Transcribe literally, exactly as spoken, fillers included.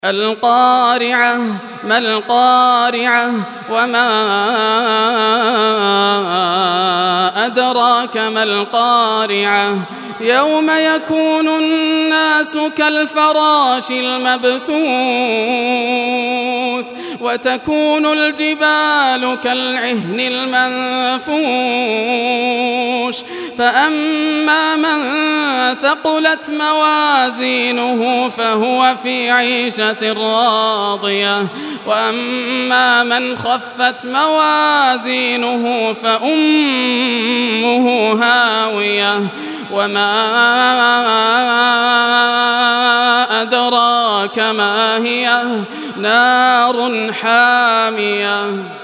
القارعة ما القارعة وما أدراك ما القارعة يوم يكون الناس كالفراش المبثوث وتكون الجبال كالعهن المنفوش فأما من ثقلت موازينه فهو في عيشة راضية وأما من خفت موازينه فأمه هاوية وما أدراك ما هي نار حامية.